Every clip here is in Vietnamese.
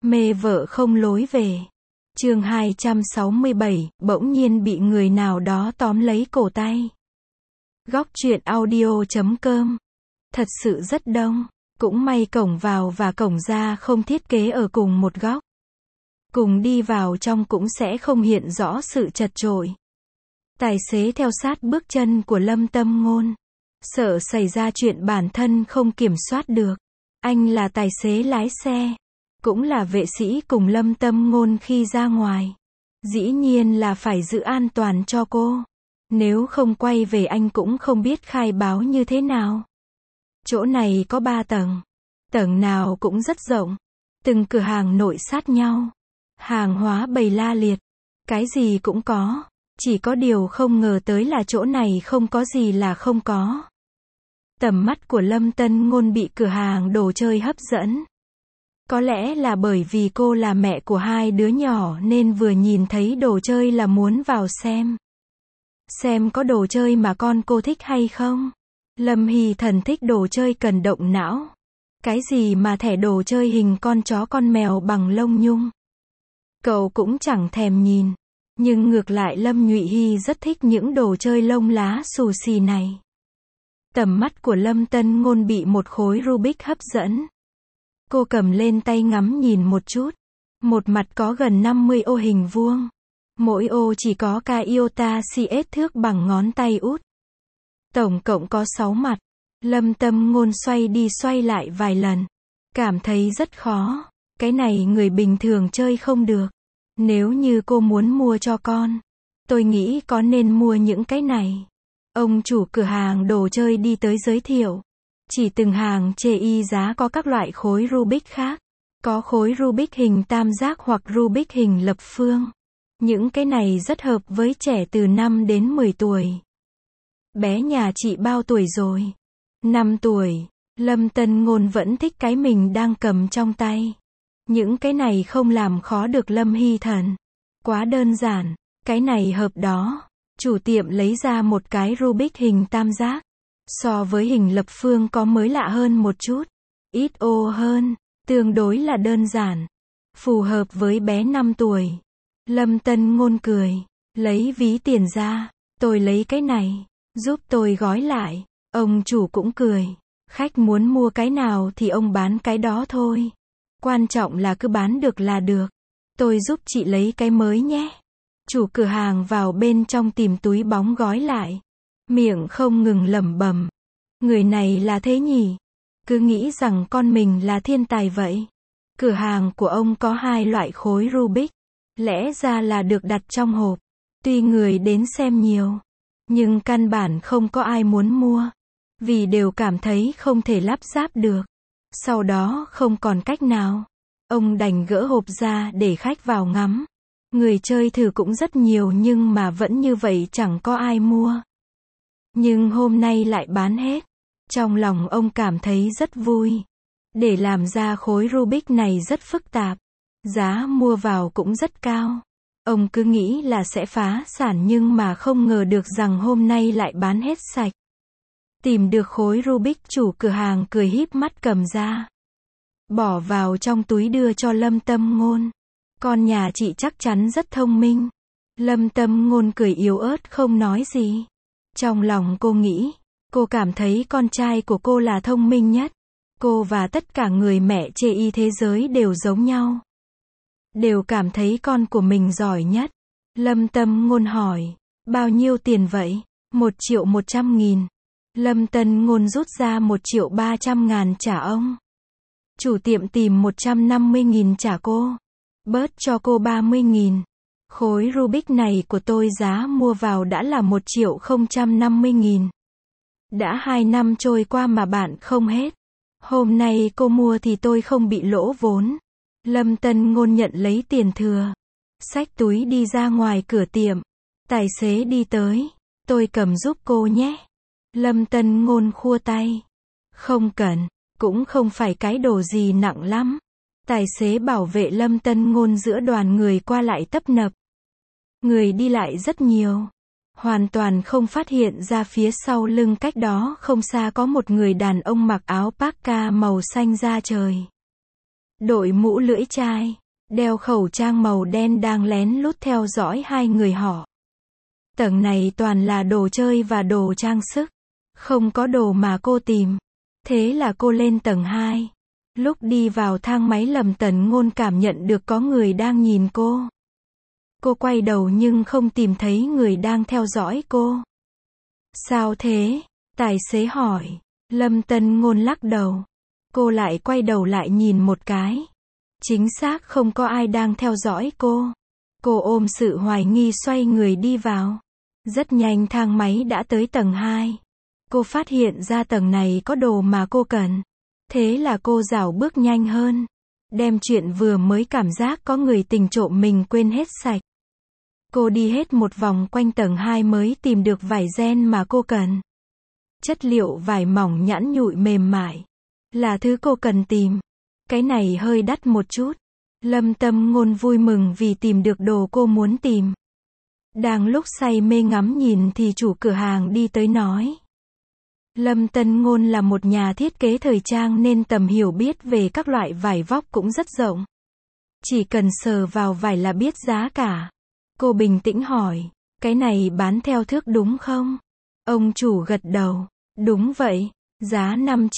Mê vợ không lối về. Chương 267, bỗng nhiên bị người nào đó tóm lấy cổ tay. Góc truyện audio.com. Thật sự rất đông. Cũng may cổng vào và cổng ra không thiết kế ở cùng một góc. Cùng đi vào trong cũng sẽ không hiện rõ sự chật chội. Tài xế theo sát bước chân của Lâm Tâm Ngôn. Sợ xảy ra chuyện bản thân không kiểm soát được. Anh là tài xế lái xe. Cũng là vệ sĩ cùng Lâm Tâm Ngôn khi ra ngoài. Dĩ nhiên là phải giữ an toàn cho cô. Nếu không quay về anh cũng không biết khai báo như thế nào. Chỗ này có 3 tầng. Tầng nào cũng rất rộng. Từng cửa hàng nội sát nhau. Hàng hóa bày la liệt. Cái gì cũng có. Chỉ có điều không ngờ tới là chỗ này không có gì là không có. Tầm mắt của Lâm Tân Ngôn bị cửa hàng đồ chơi hấp dẫn. Có lẽ là bởi vì cô là mẹ của 2 đứa nhỏ nên vừa nhìn thấy đồ chơi là muốn vào xem. Xem có đồ chơi mà con cô thích hay không. Lâm Hy Thần thích đồ chơi cần động não. Cái gì mà thẻ đồ chơi hình con chó con mèo bằng lông nhung. Cậu cũng chẳng thèm nhìn. Nhưng ngược lại Lâm Nhụy Hy rất thích những đồ chơi lông lá xù xì này. Tầm mắt của Lâm Tân Ngôn bị một khối Rubik hấp dẫn. Cô cầm lên tay ngắm nhìn một chút. Một mặt có gần 50 ô hình vuông. Mỗi ô chỉ có ca iota CS thước bằng ngón tay út. Tổng cộng có 6 mặt. Lâm Tâm Ngôn xoay đi xoay lại vài lần. Cảm thấy rất khó. Cái này người bình thường chơi không được. Nếu như cô muốn mua cho con, tôi nghĩ có nên mua những cái này. Ông chủ cửa hàng đồ chơi đi tới giới thiệu. Chỉ từng hàng chê y giá có các loại khối Rubik khác. Có khối Rubik hình tam giác hoặc Rubik hình lập phương. Những cái này rất hợp với trẻ từ 5 đến 10 tuổi. Bé nhà chị bao tuổi rồi? 5 tuổi. Lâm Tân Ngôn vẫn thích cái mình đang cầm trong tay. Những cái này không làm khó được Lâm Hy Thần. Quá đơn giản. Cái này hợp đó. Chủ tiệm lấy ra một cái Rubik hình tam giác. So với hình lập phương có mới lạ hơn một chút. Ít ô hơn. Tương đối là đơn giản. Phù hợp với bé 5 tuổi. Lâm Tân Ngôn cười. Lấy ví tiền ra. Tôi lấy cái này. Giúp tôi gói lại. Ông chủ cũng cười. Khách muốn mua cái nào thì ông bán cái đó thôi. Quan trọng là cứ bán được là được. Tôi giúp chị lấy cái mới nhé. Chủ cửa hàng vào bên trong tìm túi bóng gói lại. Miệng không ngừng lẩm bẩm. Người này là thế nhỉ? Cứ nghĩ rằng con mình là thiên tài vậy. Cửa hàng của ông có 2 loại khối Rubik. Lẽ ra là được đặt trong hộp. Tuy người đến xem nhiều. Nhưng căn bản không có ai muốn mua. Vì đều cảm thấy không thể lắp ráp được. Sau đó không còn cách nào. Ông đành gỡ hộp ra để khách vào ngắm. Người chơi thử cũng rất nhiều nhưng mà vẫn như vậy chẳng có ai mua. Nhưng hôm nay lại bán hết. Trong lòng ông cảm thấy rất vui. Để làm ra khối Rubik này rất phức tạp. Giá mua vào cũng rất cao. Ông cứ nghĩ là sẽ phá sản nhưng mà không ngờ được rằng hôm nay lại bán hết sạch. Tìm được khối Rubik, chủ cửa hàng cười híp mắt cầm ra. Bỏ vào trong túi đưa cho Lâm Tâm Ngôn. Con nhà chị chắc chắn rất thông minh. Lâm Tâm Ngôn cười yếu ớt không nói gì. Trong lòng cô nghĩ, cô cảm thấy con trai của cô là thông minh nhất. Cô và tất cả người mẹ chê y thế giới đều giống nhau. Đều cảm thấy con của mình giỏi nhất. Lâm Tâm Ngôn hỏi, bao nhiêu tiền vậy? 1.100.000. Lâm Tân Ngôn rút ra 1.300.000 trả ông. Chủ tiệm tìm 150.000 trả cô. Bớt cho cô 30.000. Khối Rubik này của tôi giá mua vào đã là 1.050.000. Đã 2 năm trôi qua mà bạn không hết. Hôm nay cô mua thì tôi không bị lỗ vốn. Lâm Tân Ngôn nhận lấy tiền thừa. Xách túi đi ra ngoài cửa tiệm. Tài xế đi tới. Tôi cầm giúp cô nhé. Lâm Tân Ngôn khua tay. Không cần. Cũng không phải cái đồ gì nặng lắm. Tài xế bảo vệ Lâm Tân Ngôn giữa đoàn người qua lại tấp nập. Người đi lại rất nhiều. Hoàn toàn không phát hiện ra phía sau lưng cách đó không xa có một người đàn ông mặc áo parka màu xanh da trời. đội mũ lưỡi chai, đeo khẩu trang màu đen đang lén lút theo dõi hai người họ. Tầng này toàn là đồ chơi và đồ trang sức, không có đồ mà cô tìm. Thế là cô lên tầng 2. Lúc đi vào thang máy Lâm Tần Ngôn cảm nhận được có người đang nhìn cô. Cô quay đầu nhưng không tìm thấy người đang theo dõi cô. Sao thế? Tài xế hỏi. Lâm Tần Ngôn lắc đầu. Cô lại quay đầu lại nhìn một cái. Chính xác không có ai đang theo dõi cô. Cô ôm sự hoài nghi xoay người đi vào. Rất nhanh thang máy đã tới tầng 2. Cô phát hiện ra tầng này có đồ mà cô cần. Thế là cô rảo bước nhanh hơn. Đem chuyện vừa mới cảm giác có người tình trộm mình quên hết sạch. Cô đi hết một vòng quanh tầng 2 mới tìm được vải ren mà cô cần. Chất liệu vải mỏng nhẵn nhụi mềm mại. Là thứ cô cần tìm. Cái này hơi đắt một chút. Lâm Tâm Ngôn vui mừng vì tìm được đồ cô muốn tìm. Đang lúc say mê ngắm nhìn thì chủ cửa hàng đi tới nói. Lâm Tân Ngôn là một nhà thiết kế thời trang nên tầm hiểu biết về các loại vải vóc cũng rất rộng. Chỉ cần sờ vào vải là biết giá cả. Cô bình tĩnh hỏi, cái này bán theo thước đúng không? Ông chủ gật đầu, đúng vậy, giá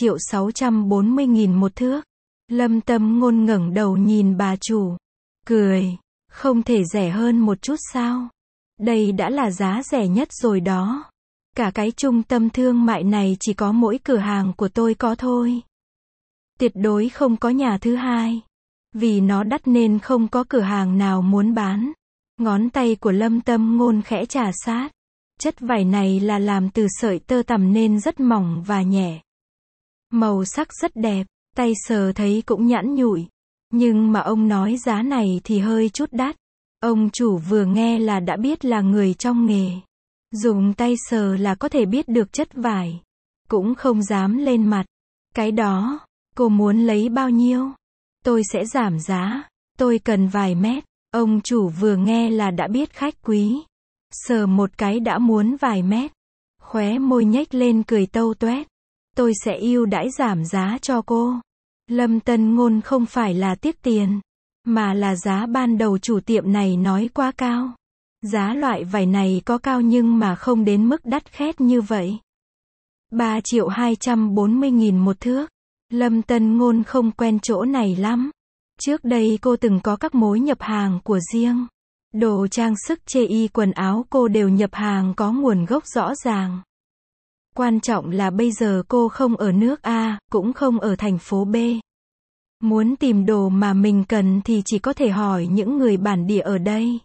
5.640.000 một thước. Lâm Tâm Ngôn ngẩng đầu nhìn bà chủ, cười, không thể rẻ hơn một chút sao? Đây đã là giá rẻ nhất rồi đó. Cả cái trung tâm thương mại này chỉ có mỗi cửa hàng của tôi có thôi. Tuyệt đối không có nhà thứ hai. Vì nó đắt nên không có cửa hàng nào muốn bán. Ngón tay của Lâm Tâm Ngôn khẽ chà sát. Chất vải này là làm từ sợi tơ tằm nên rất mỏng và nhẹ. Màu sắc rất đẹp, tay sờ thấy cũng nhẵn nhụi. Nhưng mà ông nói giá này thì hơi chút đắt. Ông chủ vừa nghe là đã biết là người trong nghề. Dùng tay sờ là có thể biết được chất vải. Cũng không dám lên mặt. Cái đó, cô muốn lấy bao nhiêu? Tôi sẽ giảm giá. Tôi cần vài mét. Ông chủ vừa nghe là đã biết khách quý. Sờ một cái đã muốn vài mét. Khóe môi nhếch lên cười tâu toét. Tôi sẽ ưu đãi giảm giá cho cô. Lâm Tân Ngôn không phải là tiếc tiền. Mà là giá ban đầu chủ tiệm này nói quá cao. Giá loại vải này có cao nhưng mà không đến mức đắt khét như vậy. 3.240.000 một thước. Lâm Tân Ngôn không quen chỗ này lắm. Trước đây cô từng có các mối nhập hàng của riêng. Đồ trang sức chê y quần áo cô đều nhập hàng có nguồn gốc rõ ràng. Quan trọng là bây giờ cô không ở nước A, cũng không ở thành phố B. Muốn tìm đồ mà mình cần thì chỉ có thể hỏi những người bản địa ở đây.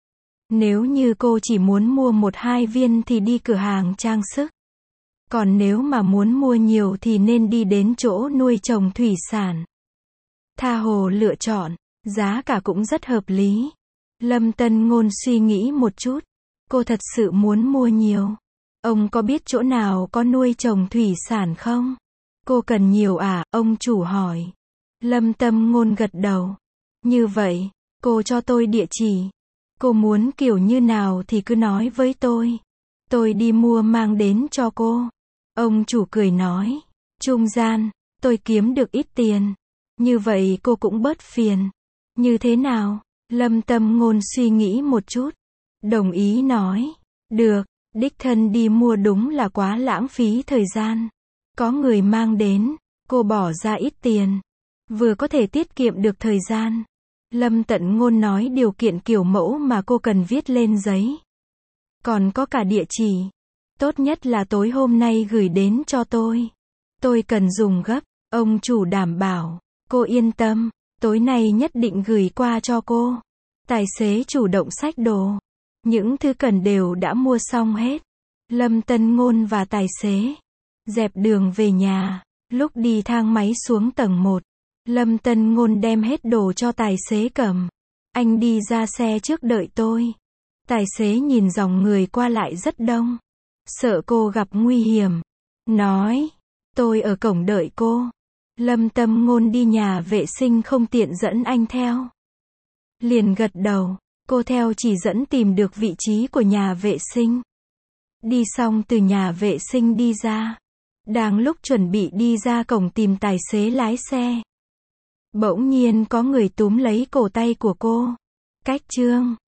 Nếu như cô chỉ muốn mua 1-2 viên thì đi cửa hàng trang sức. Còn nếu mà muốn mua nhiều thì nên đi đến chỗ nuôi trồng thủy sản. Tha hồ lựa chọn, giá cả cũng rất hợp lý. Lâm Tân Ngôn suy nghĩ một chút. Cô thật sự muốn mua nhiều. Ông có biết chỗ nào có nuôi trồng thủy sản không? Cô cần nhiều à? Ông chủ hỏi. Lâm Tâm Ngôn gật đầu. Như vậy, cô cho tôi địa chỉ. Cô muốn kiểu như nào thì cứ nói với tôi. Tôi đi mua mang đến cho cô. Ông chủ cười nói. Trung gian, tôi kiếm được ít tiền. Như vậy cô cũng bớt phiền. Như thế nào? Lâm Tâm Ngôn suy nghĩ một chút. Đồng ý nói. Được, đích thân đi mua đúng là quá lãng phí thời gian. Có người mang đến, cô bỏ ra ít tiền. Vừa có thể tiết kiệm được thời gian. Lâm Tận Ngôn nói điều kiện kiểu mẫu mà cô cần viết lên giấy. Còn có cả địa chỉ. Tốt nhất là tối hôm nay gửi đến cho tôi. Tôi cần dùng gấp. Ông chủ đảm bảo. Cô yên tâm. Tối nay nhất định gửi qua cho cô. Tài xế chủ động xách đồ. Những thứ cần đều đã mua xong hết. Lâm Tân Ngôn và tài xế dẹp đường về nhà. Lúc đi thang máy xuống tầng 1. Lâm Tân Ngôn đem hết đồ cho tài xế cầm. Anh đi ra xe trước đợi tôi. Tài xế nhìn dòng người qua lại rất đông. Sợ cô gặp nguy hiểm. Nói. Tôi ở cổng đợi cô. Lâm Tâm Ngôn đi nhà vệ sinh không tiện dẫn anh theo. Liền gật đầu. Cô theo chỉ dẫn tìm được vị trí của nhà vệ sinh. Đi xong từ nhà vệ sinh đi ra. Đang lúc chuẩn bị đi ra cổng tìm tài xế lái xe. Bỗng nhiên có người túm lấy cổ tay của cô. Cách chương